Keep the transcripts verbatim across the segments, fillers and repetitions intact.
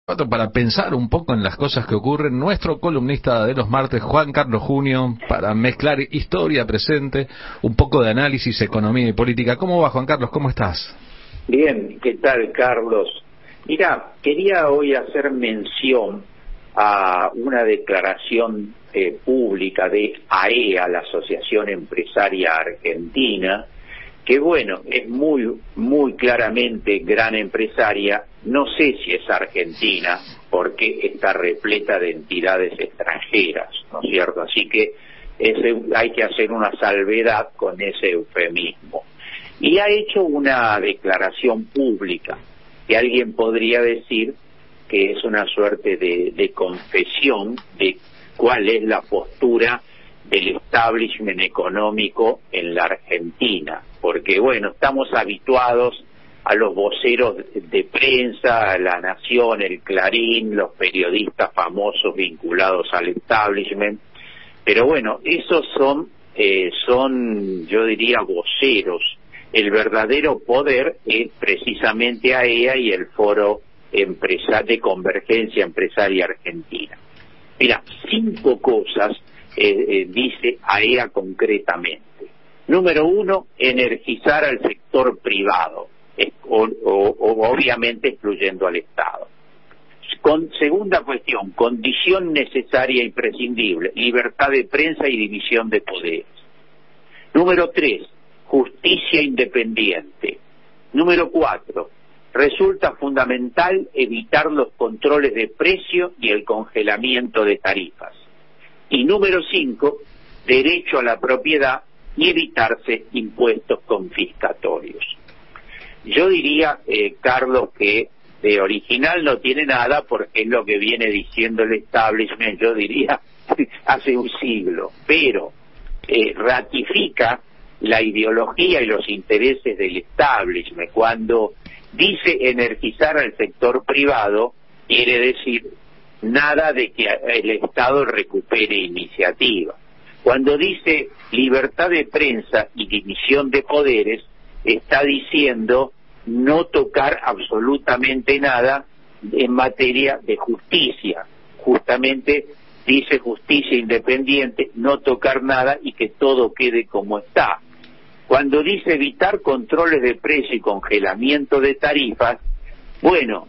Para pensar un poco en las cosas que ocurren, nuestro columnista de los martes, Juan Carlos Junio, para mezclar historia, presente, un poco de análisis, economía y política. ¿Cómo va, Juan Carlos? ¿Cómo estás? Bien, ¿qué tal, Carlos? Mira, quería hoy hacer mención a una declaración eh, pública de A E A, la Asociación Empresaria Argentina, que bueno, es muy, muy claramente gran empresaria. No sé si es argentina, porque está repleta de entidades extranjeras, ¿no es cierto? Así que ese, hay que hacer una salvedad con ese eufemismo. Y ha hecho una declaración pública, que alguien podría decir que es una suerte de, de confesión de cuál es la postura del establishment económico en la Argentina, porque bueno, estamos habituados a los voceros de prensa, a La Nación, el Clarín, los periodistas famosos vinculados al establishment, pero bueno, esos son, eh, son, yo diría, voceros. El verdadero poder es precisamente A E A y el Foro Empresa de Convergencia Empresaria Argentina. Mira, cinco cosas eh, eh, dice A E A concretamente. Número uno, energizar al sector privado, eh, o, o, o obviamente excluyendo al Estado. Con, segunda cuestión, condición necesaria y prescindible, libertad de prensa y división de poderes. Número tres, justicia independiente. Número cuatro, resulta fundamental evitar los controles de precio y el congelamiento de tarifas. Y número cinco, derecho a la propiedad y evitarse impuestos confiscatorios. Yo diría, eh, Carlos, que de original no tiene nada, porque es lo que viene diciendo el establishment, yo diría, hace un siglo, pero eh, ratifica la ideología y los intereses del establishment. Cuando dice energizar al sector privado, quiere decir nada de que el Estado recupere iniciativa. Cuando dice libertad de prensa y división de poderes, está diciendo no tocar absolutamente nada en materia de justicia. Justamente dice justicia independiente, no tocar nada y que todo quede como está. Cuando dice evitar controles de precio y congelamiento de tarifas, bueno,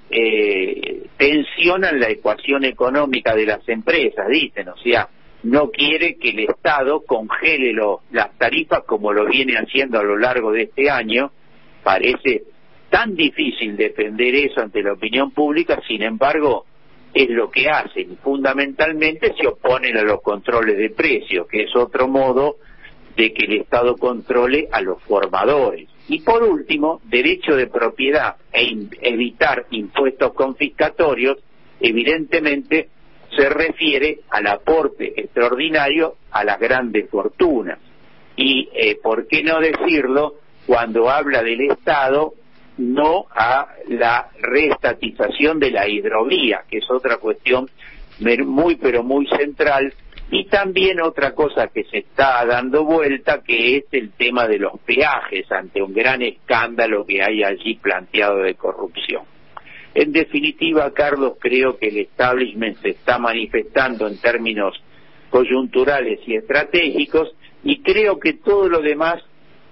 eh, tensionan la ecuación económica de las empresas, dicen, o sea, no quiere que el Estado congele lo, las tarifas como lo viene haciendo a lo largo de este año. Parece tan difícil defender eso ante la opinión pública, sin embargo, es lo que hacen. Fundamentalmente se oponen a los controles de precios, que es otro modo de que el Estado controle a los formadores. Y por último, derecho de propiedad e in- evitar impuestos confiscatorios, evidentemente se refiere al aporte extraordinario a las grandes fortunas. Y, eh, ¿por qué no decirlo cuando habla del Estado, no a la reestatización de la hidrovía, que es otra cuestión muy pero muy central? Y también otra cosa que se está dando vuelta, que es el tema de los peajes, ante un gran escándalo que hay allí planteado de corrupción. En definitiva, Carlos, creo que el establishment se está manifestando en términos coyunturales y estratégicos, y creo que todo lo demás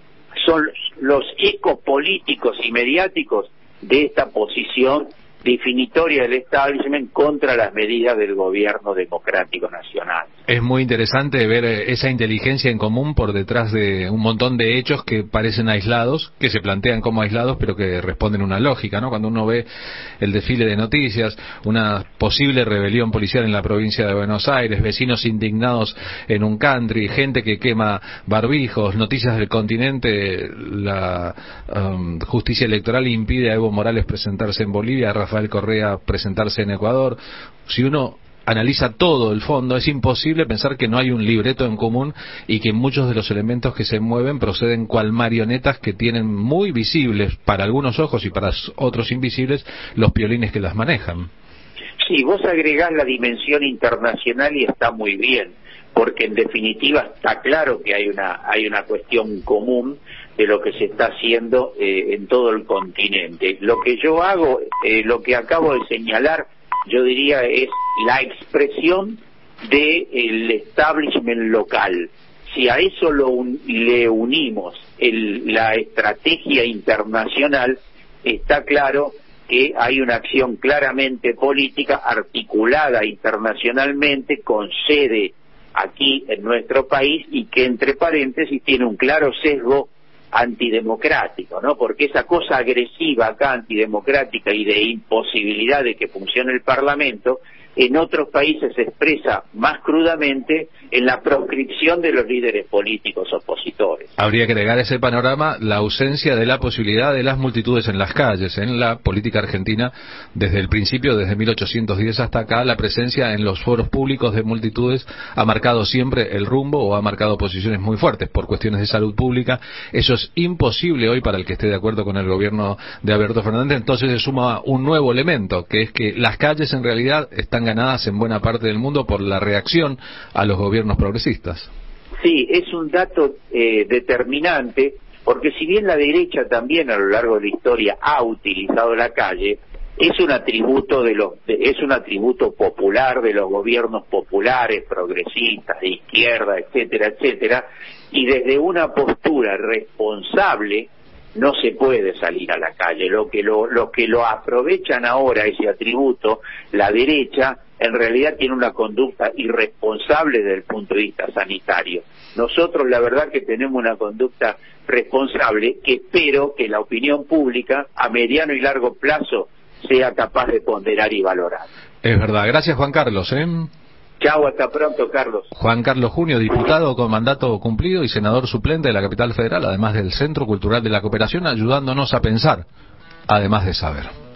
son los ecos políticos y mediáticos de esta posición definitoria del establishment contra las medidas del gobierno democrático nacional. Es muy interesante ver esa inteligencia en común por detrás de un montón de hechos que parecen aislados, que se plantean como aislados, pero que responden a una lógica, ¿no? Cuando uno ve el desfile de noticias, una posible rebelión policial en la provincia de Buenos Aires, vecinos indignados en un country, gente que quema barbijos, noticias del continente, la um, justicia electoral impide a Evo Morales presentarse en Bolivia, a Rafael Correa presentarse en Ecuador. Si uno analiza todo el fondo, es imposible pensar que no hay un libreto en común y que muchos de los elementos que se mueven proceden cual marionetas que tienen muy visibles para algunos ojos y para otros invisibles los piolines que las manejan. Sí, vos agregás la dimensión internacional y está muy bien, porque en definitiva está claro que hay una hay una cuestión común de lo que se está haciendo eh, en todo el continente. Lo que yo hago, eh, lo que acabo de señalar, yo diría, es la expresión del establishment local. Si a eso lo un, le unimos el, la estrategia internacional, está claro que hay una acción claramente política articulada internacionalmente con sede aquí en nuestro país y que entre paréntesis tiene un claro sesgo antidemocrático, ¿no? Porque esa cosa agresiva acá, antidemocrática y de imposibilidad de que funcione el Parlamento, en otros países se expresa más crudamente en la proscripción de los líderes políticos opositores. Habría que agregar a ese panorama la ausencia de la posibilidad de las multitudes en las calles. En la política argentina, desde el principio, desde mil ochocientos diez hasta acá, la presencia en los foros públicos de multitudes ha marcado siempre el rumbo o ha marcado posiciones muy fuertes por cuestiones de salud pública. Eso es imposible hoy para el que esté de acuerdo con el gobierno de Alberto Fernández. Entonces se suma un nuevo elemento, que es que las calles en realidad están ganadas en buena parte del mundo por la reacción a los gobiernos progresistas. Sí, es un dato eh, determinante, porque si bien la derecha también a lo largo de la historia ha utilizado la calle, es un atributo de los de, es un atributo popular de los gobiernos populares, progresistas, de izquierda, etcétera, etcétera, y desde una postura responsable no se puede salir a la calle. Lo que lo, lo que lo aprovechan ahora, ese atributo, la derecha, en realidad tiene una conducta irresponsable desde el punto de vista sanitario. Nosotros, la verdad, que tenemos una conducta responsable que espero que la opinión pública, a mediano y largo plazo, sea capaz de ponderar y valorar. Es verdad. Gracias, Juan Carlos, ¿eh? Chau, hasta pronto, Carlos. Juan Carlos Junio, diputado con mandato cumplido y senador suplente de la Capital Federal, además del Centro Cultural de la Cooperación, ayudándonos a pensar, además de saber.